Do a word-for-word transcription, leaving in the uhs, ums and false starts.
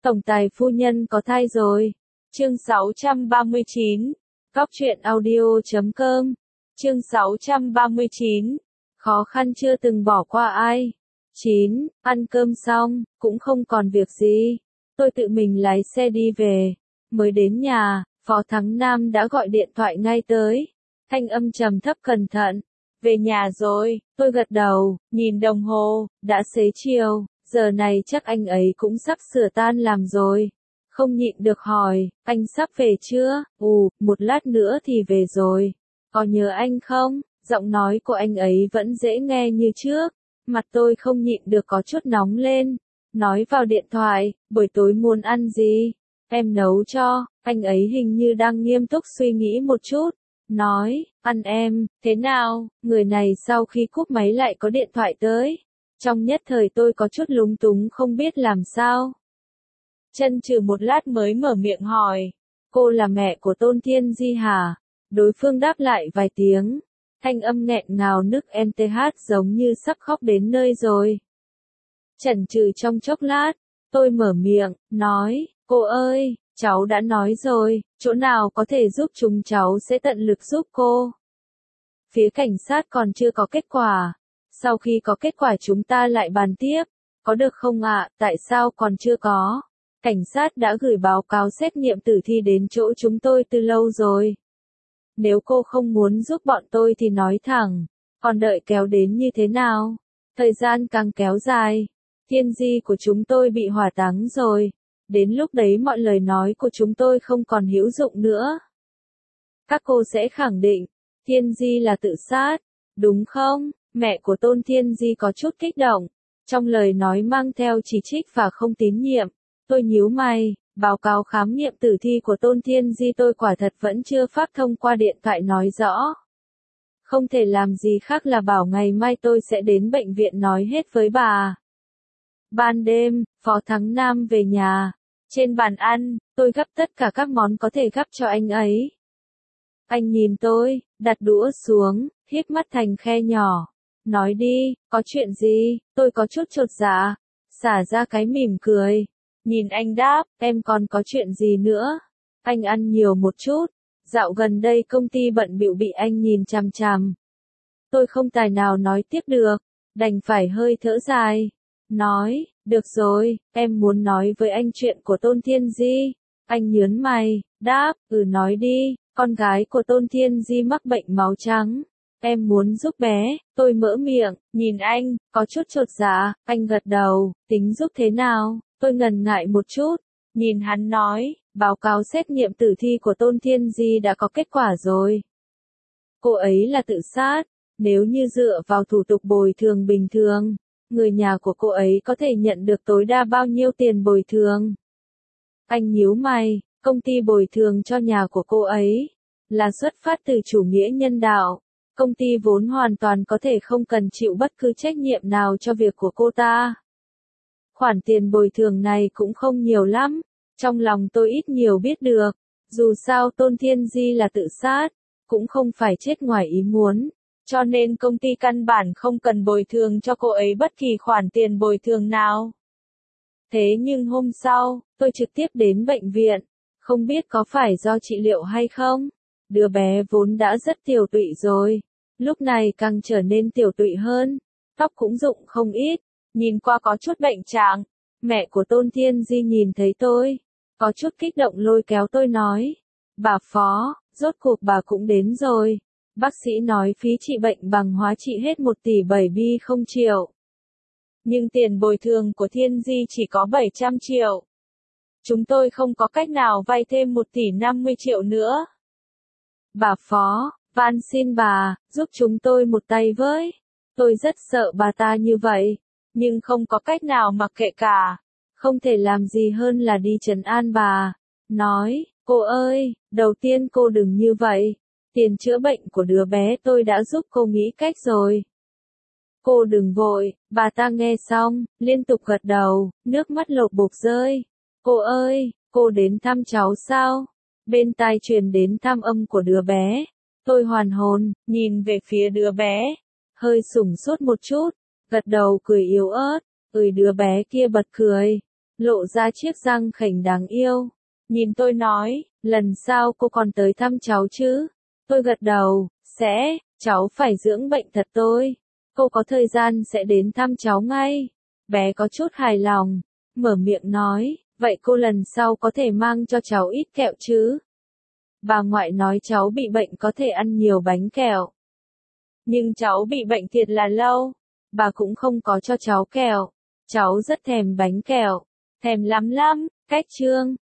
Tổng tài phu nhân có thai rồi. Chương sáu trăm ba mươi chín. Cóc truyện audio chấm com. Chương sáu trăm ba mươi chín. Khó khăn chưa từng bỏ qua ai. chín. Ăn cơm xong, cũng không còn việc gì. Tôi tự mình lái xe đi về. Mới đến nhà, Phó Thắng Nam đã gọi điện thoại ngay tới. Thanh âm trầm thấp cẩn thận. Về nhà rồi, tôi gật đầu, nhìn đồng hồ, đã xế chiều, giờ này chắc anh ấy cũng sắp sửa tan làm rồi. Không nhịn được hỏi, anh sắp về chưa? Ù, một lát nữa thì về rồi. Có nhớ anh không? Giọng nói của anh ấy vẫn dễ nghe như trước. Mặt tôi không nhịn được có chút nóng lên. Nói vào điện thoại, buổi tối muốn ăn gì? Em nấu cho. Anh ấy hình như đang nghiêm túc suy nghĩ một chút. Nói, ăn em, thế nào? Người này sau khi cúp máy lại có điện thoại tới. Trong nhất thời tôi có chút lúng túng không biết làm sao. Chân chừ một lát mới mở miệng hỏi. Cô là mẹ của Tôn Thiên Di hả? Đối phương đáp lại vài tiếng. Thanh âm nghẹn ngào nức em tê hát giống như sắp khóc đến nơi rồi. Chần chừ trong chốc lát, tôi mở miệng, nói, cô ơi, cháu đã nói rồi, chỗ nào có thể giúp chúng cháu sẽ tận lực giúp cô. Phía cảnh sát còn chưa có kết quả. Sau khi có kết quả chúng ta lại bàn tiếp. Có được không ạ? Tại sao còn chưa có? Cảnh sát đã gửi báo cáo xét nghiệm tử thi đến chỗ chúng tôi từ lâu rồi. Nếu cô không muốn giúp bọn tôi thì nói thẳng. Còn đợi kéo đến như thế nào? Thời gian càng kéo dài. Thiên di của chúng tôi bị hỏa táng rồi. Đến lúc đấy mọi lời nói của chúng tôi không còn hữu dụng nữa. Các cô sẽ khẳng định, Thiên di là tự sát, đúng không? Mẹ của Tôn Thiên Di có chút kích động. Trong lời nói mang theo chỉ trích và không tín nhiệm. Tôi nhíu mày, báo cáo khám nghiệm tử thi của Tôn Thiên Di tôi quả thật vẫn chưa phát thông qua điện thoại nói rõ. Không thể làm gì khác là bảo ngày mai tôi sẽ đến bệnh viện nói hết với bà. Ban đêm, Phó Thắng Nam về nhà. Trên bàn ăn, tôi gắp tất cả các món có thể gắp cho anh ấy. Anh nhìn tôi, đặt đũa xuống, híp mắt thành khe nhỏ. Nói đi, có chuyện gì? Tôi có chút chột dạ. Xả ra cái mỉm cười. Nhìn anh đáp, em còn có chuyện gì nữa? Anh ăn nhiều một chút. Dạo gần đây công ty bận bịu bị anh nhìn chằm chằm. Tôi không tài nào nói tiếp được. Đành phải hơi thở dài. Nói, được rồi, em muốn nói với anh chuyện của Tôn Thiên Di. Anh nhớn mày, đáp, ừ nói đi, con gái của Tôn Thiên Di mắc bệnh máu trắng. Em muốn giúp bé, tôi mở miệng, nhìn anh, có chút chột dạ, anh gật đầu, tính giúp thế nào, tôi ngần ngại một chút, nhìn hắn nói, báo cáo xét nghiệm tử thi của Tôn Thiên Di đã có kết quả rồi. Cô ấy là tự sát, nếu như dựa vào thủ tục bồi thường bình thường, người nhà của cô ấy có thể nhận được tối đa bao nhiêu tiền bồi thường. Anh nhíu mày, công ty bồi thường cho nhà của cô ấy, là xuất phát từ chủ nghĩa nhân đạo. Công ty vốn hoàn toàn có thể không cần chịu bất cứ trách nhiệm nào cho việc của cô ta. Khoản tiền bồi thường này cũng không nhiều lắm, trong lòng tôi ít nhiều biết được, dù sao Tôn Thiên Di là tự sát, cũng không phải chết ngoài ý muốn, cho nên công ty căn bản không cần bồi thường cho cô ấy bất kỳ khoản tiền bồi thường nào. Thế nhưng hôm sau, tôi trực tiếp đến bệnh viện, không biết có phải do trị liệu hay không? Đứa bé vốn đã rất tiểu tụy rồi, lúc này càng trở nên tiểu tụy hơn, tóc cũng rụng không ít, nhìn qua có chút bệnh trạng. Mẹ của Tôn Thiên Di nhìn thấy tôi, có chút kích động lôi kéo tôi nói, bà Phó, rốt cuộc bà cũng đến rồi, bác sĩ nói phí trị bệnh bằng hóa trị hết một tỷ bảy bi không triệu. Nhưng tiền bồi thường của Thiên Di chỉ có bảy trăm triệu. Chúng tôi không có cách nào vay thêm một tỷ năm mươi triệu nữa. Bà Phó, van xin bà, giúp chúng tôi một tay với. Tôi rất sợ bà ta như vậy, nhưng không có cách nào mặc kệ cả. Không thể làm gì hơn là đi trấn an bà. Nói, cô ơi, đầu tiên cô đừng như vậy. Tiền chữa bệnh của đứa bé tôi đã giúp cô nghĩ cách rồi. Cô đừng vội, bà ta nghe xong, liên tục gật đầu, nước mắt lột bột rơi. Cô ơi, cô đến thăm cháu sao? Bên tai truyền đến tham âm của đứa bé. Tôi hoàn hồn, nhìn về phía đứa bé. Hơi sủng sốt một chút, gật đầu cười yếu ớt. Ơi đứa bé kia bật cười. lộ ra chiếc răng khểnh đáng yêu. Nhìn tôi nói, lần sau cô còn tới thăm cháu chứ? Tôi gật đầu, sẽ, cháu phải dưỡng bệnh thật tôi. Cô có thời gian sẽ đến thăm cháu ngay. Bé có chút hài lòng, mở miệng nói, vậy cô lần sau có thể mang cho cháu ít kẹo chứ? Bà ngoại nói cháu bị bệnh có thể ăn nhiều bánh kẹo. Nhưng cháu bị bệnh thiệt là lâu, bà cũng không có cho cháu kẹo. Cháu rất thèm bánh kẹo, thèm lắm lắm, cách chương.